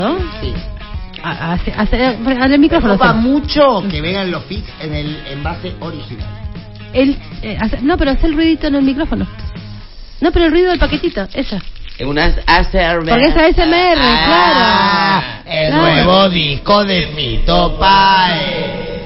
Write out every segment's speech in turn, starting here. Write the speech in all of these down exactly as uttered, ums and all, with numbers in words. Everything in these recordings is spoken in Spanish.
¿no? Sí. Hace, hace, al micrófono. Va mucho que vengan los fits en el envase original. El, eh, hace, no, pero hace el ruidito en el micrófono. No, pero el ruido del paquetito, esa. Una A S M R. Porque esa S M R, ah, claro. El claro. nuevo disco de Fito Páez.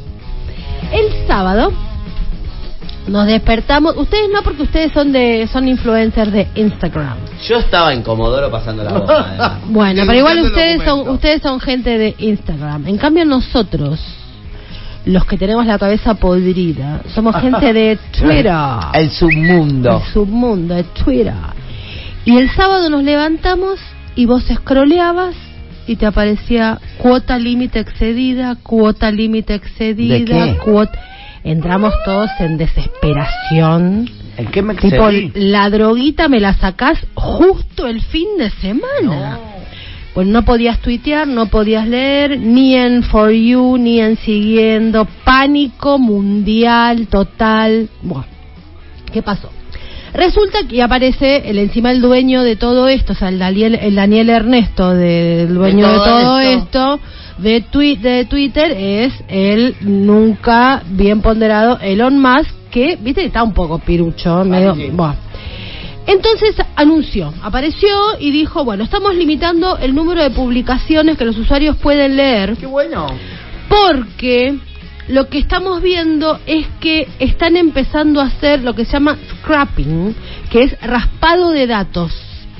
El sábado nos despertamos. Ustedes no, porque ustedes son de son influencers de Instagram. Yo estaba en Comodoro pasando la bomba. Bueno, pero igual ustedes son ustedes son gente de Instagram. En cambio nosotros, los que tenemos la cabeza podrida, somos gente de Twitter. El submundo. El submundo de Twitter. Y el sábado nos levantamos y vos scrolleabas y te aparecía cuota límite excedida, cuota límite excedida, ¿De qué? cuota... Entramos todos en desesperación. ¿En qué me Tipo, excedí? la droguita me la sacás justo el fin de semana. No. Pues no podías tuitear, no podías leer, ni en For You, ni en Siguiendo. Pánico mundial, total. Bueno, ¿qué pasó? Resulta que aparece el encima el dueño de todo esto, o sea, el Daniel, el Daniel Ernesto, del dueño de todo, de todo esto, esto de, twi de Twitter, es el nunca bien ponderado Elon Musk, que, viste, está un poco pirucho, medio... Sí. Bueno. Entonces anunció, apareció y dijo, bueno, estamos limitando el número de publicaciones que los usuarios pueden leer. Qué bueno. Porque lo que estamos viendo es que están empezando a hacer lo que se llama scrapping, que es raspado de datos.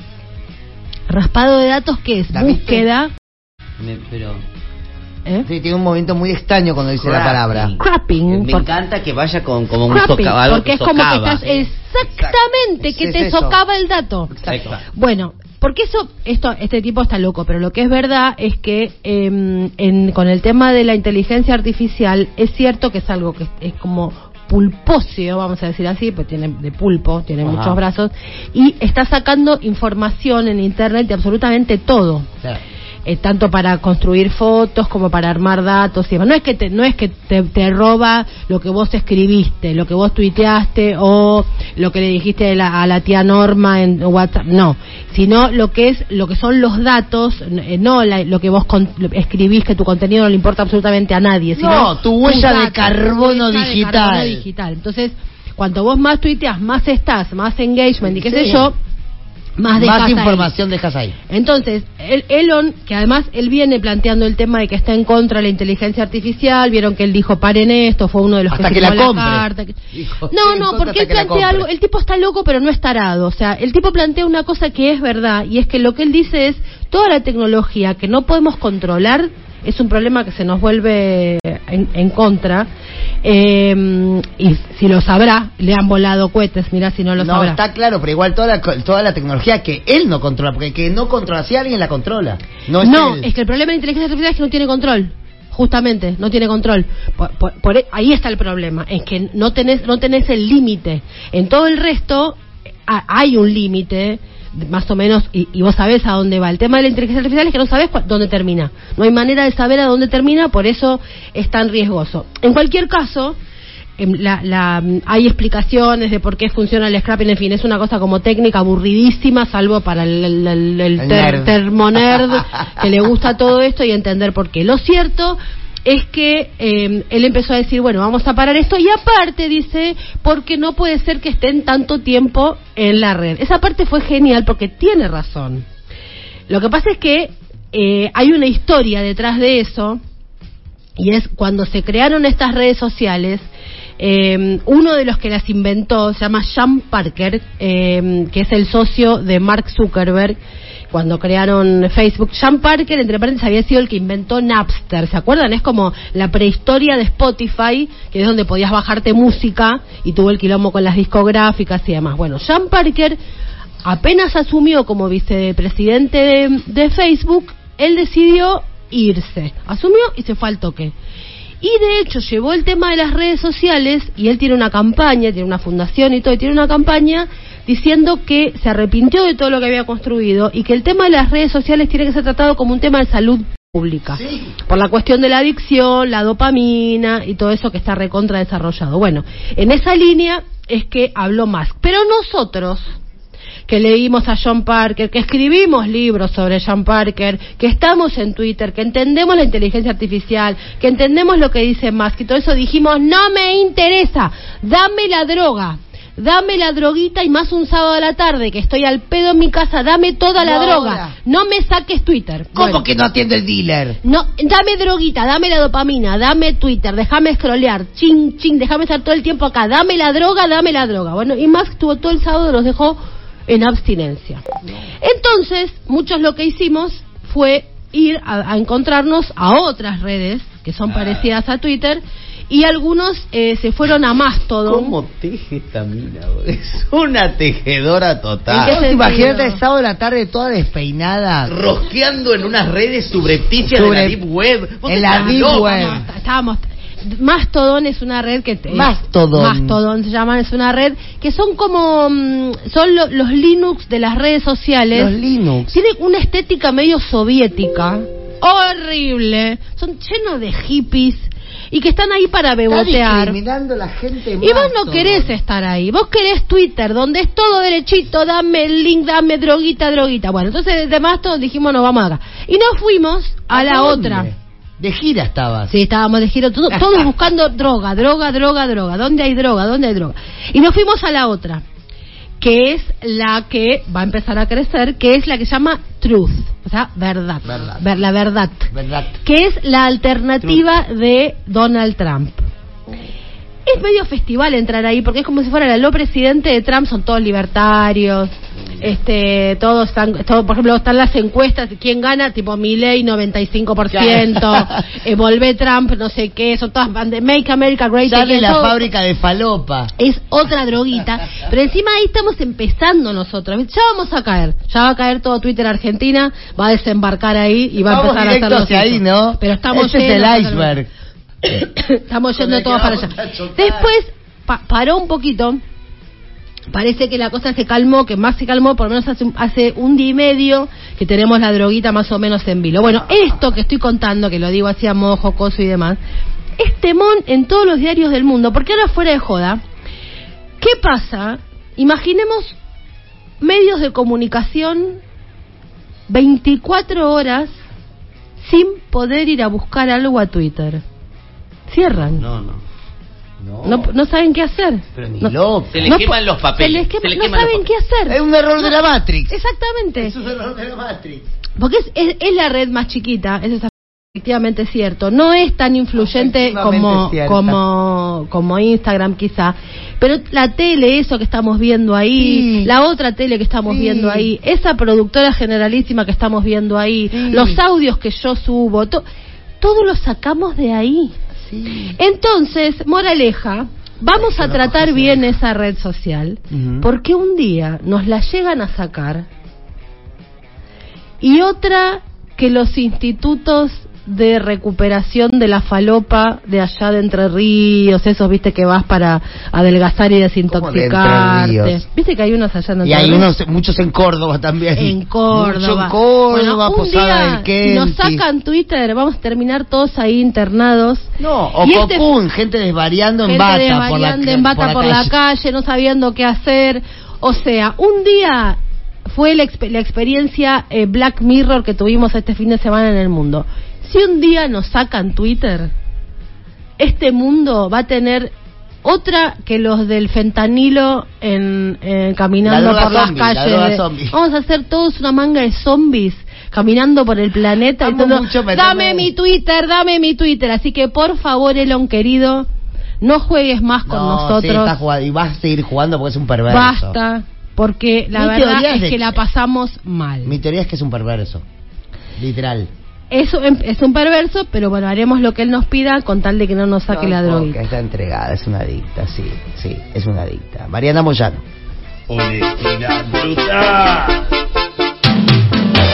Raspado de datos, ¿qué es? ¿La viste? Búsqueda. Me, pero... ¿Eh? Sí, tiene un momento muy extraño cuando dice la palabra. Scrapping. Me por- encanta que vaya con como un Scrapping, socava, algo porque que es como que socava. estás exactamente Exacto. que Es te eso. socava el dato. Exacto. Bueno, porque eso, esto, este tipo está loco, pero lo que es verdad es que eh, en, con el tema de la inteligencia artificial es cierto que es algo que es, es como pulpóseo, vamos a decir así, pues tiene de pulpo, tiene Ajá. muchos brazos y está sacando información en internet de absolutamente todo. Sí. Eh, tanto para construir fotos como para armar datos y demás. No es que te, no es que te, te roba lo que vos escribiste, lo que vos tuiteaste o lo que le dijiste a la, a la tía Norma en WhatsApp, no, sino lo que es lo que son los datos, eh, no la, lo que vos con, lo, escribís, que tu contenido no le importa absolutamente a nadie, sino No, tu huella tus de datos, carbono tu huella de digital. carbono digital. Entonces, cuanto vos más tuiteas, más estás, más engagement y qué sé Sí. yo, más dejas Más ahí. información dejas ahí. Entonces, el, Elon, que además él viene planteando el tema de que está en contra de la inteligencia artificial, vieron que él dijo paren esto, fue uno de los Hasta que que firmó la la compre. carta. que- Dijo, No, estoy en no, contra porque él hasta que la plantea compre. algo, el tipo está loco pero no es tarado, o sea, el tipo plantea una cosa que es verdad, y es que lo que él dice es, toda la tecnología que no podemos controlar es un problema que se nos vuelve en, en contra, eh, y si lo sabrá, le han volado cohetes, mirá si no lo No, sabrá. está claro, pero igual toda la, toda la tecnología que él no controla, porque el que no controla, si alguien la controla, no es No, él. es que el problema de la inteligencia artificial es que no tiene control. Justamente, no tiene control. Por, por- por e- ahí está el problema, es que no tenés, no tenés el límite. En todo el resto a- hay un límite, más o menos, y, y vos sabés a dónde va. El tema de la inteligencia artificial es que no sabés cu- dónde termina. No hay manera de saber a dónde termina, por eso es tan riesgoso. En cualquier caso, em, la, la, hay explicaciones de por qué funciona el scrapping, en fin, es una cosa como técnica aburridísima, salvo para el, el, el- el El ter- nerd. termonerd que le gusta todo esto y entender por qué. Lo cierto es que eh, él empezó a decir, bueno, vamos a parar esto, y aparte dice, porque no puede ser que estén tanto tiempo en la red. Esa parte fue genial porque tiene razón. Lo que pasa es que eh, hay una historia detrás de eso, y es cuando se crearon estas redes sociales, eh, uno de los que las inventó se llama Sean Parker, eh, que es el socio de Mark Zuckerberg cuando crearon Facebook. Sean Parker, entre paréntesis, había sido el que inventó Napster, ¿se acuerdan? Es como la prehistoria de Spotify, que es donde podías bajarte música y tuvo el quilombo con las discográficas y demás. Bueno, Sean Parker apenas asumió como vicepresidente de, de Facebook, él decidió irse, asumió y se fue al toque. Y de hecho llevó el tema de las redes sociales, y él tiene una campaña, tiene una fundación y todo, y tiene una campaña diciendo que se arrepintió de todo lo que había construido y que el tema de las redes sociales tiene que ser tratado como un tema de salud pública, Sí. por la cuestión de la adicción, la dopamina y todo eso que está recontra desarrollado. Bueno, en esa línea es que habló Musk, pero nosotros que leímos a John Parker, que escribimos libros sobre John Parker, que estamos en Twitter, que entendemos la inteligencia artificial, que entendemos lo que dice Musk y todo eso, dijimos, no me interesa, dame la droga. Dame la droguita y más un sábado a la tarde que estoy al pedo en mi casa, dame toda la No, droga. ahora. No me saques Twitter. ¿Cómo Bueno. que no atiende el dealer? No, dame droguita, dame la dopamina, dame Twitter, déjame scrollear, ching, ching, déjame estar todo el tiempo acá, dame la droga, dame la droga. Bueno, y Musk tuvo todo el sábado, los dejó en abstinencia. Entonces, muchos lo que hicimos fue ir a, a encontrarnos a otras redes que son parecidas a Twitter, y algunos eh, se fueron a Mastodon. ¿Cómo teje esta mina? Es una tejedora ¿En qué total. sentido? Imagínate el sábado de la tarde toda despeinada. Rosqueando en unas redes subrepticias Sobre- de la Deep Web. Vos en la estás Deep loca. Web. No, estábamos. Mastodon es una red que te- Mastodon. Mastodon se llama, es una red que son como mm, son lo- los Linux de las redes sociales. Los Linux. Tiene una estética medio soviética, horrible, son llenos de hippies y que están ahí para Está bebotear. discriminando a la gente. Y vos no Mastodon. querés estar ahí, vos querés Twitter, donde es todo derechito, dame el link, dame droguita, droguita. Bueno, entonces desde Mastodon dijimos, nos vamos acá. Y nos fuimos a, la dónde? otra. De gira estabas. Sí, estábamos de giro, todo- todos buscando droga, droga, droga, droga. ¿Dónde hay droga? ¿Dónde hay droga? Y nos fuimos a la otra, que es la que va a empezar a crecer, que es la que se llama Truth, o sea, verdad, Verdad. Ver- la verdad, ¿Verdad? que es la alternativa de Donald Trump. Es medio festival entrar ahí, porque es como si fuera el lo presidente de Trump, son todos libertarios, este, todos están, todo, por ejemplo, están las encuestas, quién gana, tipo Milley noventa y cinco por ciento, eh, volvé Trump, no sé qué, son todas bande- Make America Great Sale Again, la todo- fábrica de falopa. es otra droguita, pero encima ahí estamos empezando nosotros, ya vamos a caer, ya va a caer todo Twitter Argentina, va a desembarcar ahí y va a Vamos empezar a hacer directo los hacia ahí, hechos. ¿no? Pero estamos Este es yendo el totalmente. iceberg. Estamos Con yendo el que todos para vamos allá. a chocar. Después pa- paró un poquito. Parece que la cosa se calmó, que más se calmó, por lo menos hace un, hace un día y medio que tenemos la droguita más o menos en vilo. Bueno, esto que estoy contando, que lo digo así a modo jocoso y demás, es temón en todos los diarios del mundo, porque ahora fuera de joda, ¿qué pasa? Imaginemos medios de comunicación veinticuatro horas sin poder ir a buscar algo a Twitter. Cierran. No, no. No. No, no saben qué hacer. Pero ni no, loco. Se les no queman po- los papeles. se les quema- se les no queman los saben qué papeles. hacer. Es un error de la Matrix. Exactamente. Es un error de la Matrix. Porque es, es, es la red más chiquita, eso es efectivamente cierto. No es tan influyente Efectivamente como, cierta. como, como Instagram quizá. Pero la tele, eso que estamos viendo ahí, Sí. la otra tele que estamos Sí. viendo ahí, esa productora generalísima que estamos viendo ahí, Sí. los audios que yo subo, to- todo lo sacamos de ahí. Sí. Entonces, moraleja, vamos a tratar bien esa red social, Ujú. porque un día nos la llegan a sacar y otra que los institutos de recuperación de la falopa de allá de Entre Ríos, esos viste que vas para adelgazar y ¿Cómo de Entre desintoxicarte. Ríos? Viste que hay unos allá en Entre Y hay Ríos. unos, muchos en Córdoba también. En Córdoba. Mucho en Córdoba, Bueno, un Posada día, del Kenti. si nos sacan Twitter, vamos a terminar todos ahí internados. No, o Y este- Cocún, gente desvariando en gente bata por la, desvariando en bata por la calle, no sabiendo qué hacer. O sea, un día fue la, exp- la experiencia eh, Black Mirror que tuvimos este fin de semana en el mundo. Si un día nos sacan Twitter, este mundo va a tener otra que los del fentanilo en, eh, caminando La droga por las zombie, la calles. droga de- zombie. Vamos a hacer todos una manga de zombies caminando por el planeta y Estamos todo, mucho metiendo- dame mi Twitter, dame mi Twitter. Así que por favor, Elon querido, no juegues más con No, sí, nosotros. está jugando, y vas a seguir jugando porque es un perverso. Basta, porque la Mi verdad teoría es es de que que- la pasamos mal. Mi teoría es que es un perverso. Literal. Eso em- es un perverso, pero bueno, haremos lo que él nos pida con tal de que no nos saque No, la no, droga. que está entregada, es una adicta, sí, sí, es una adicta. Mariana Moyano. Honestidad brutal.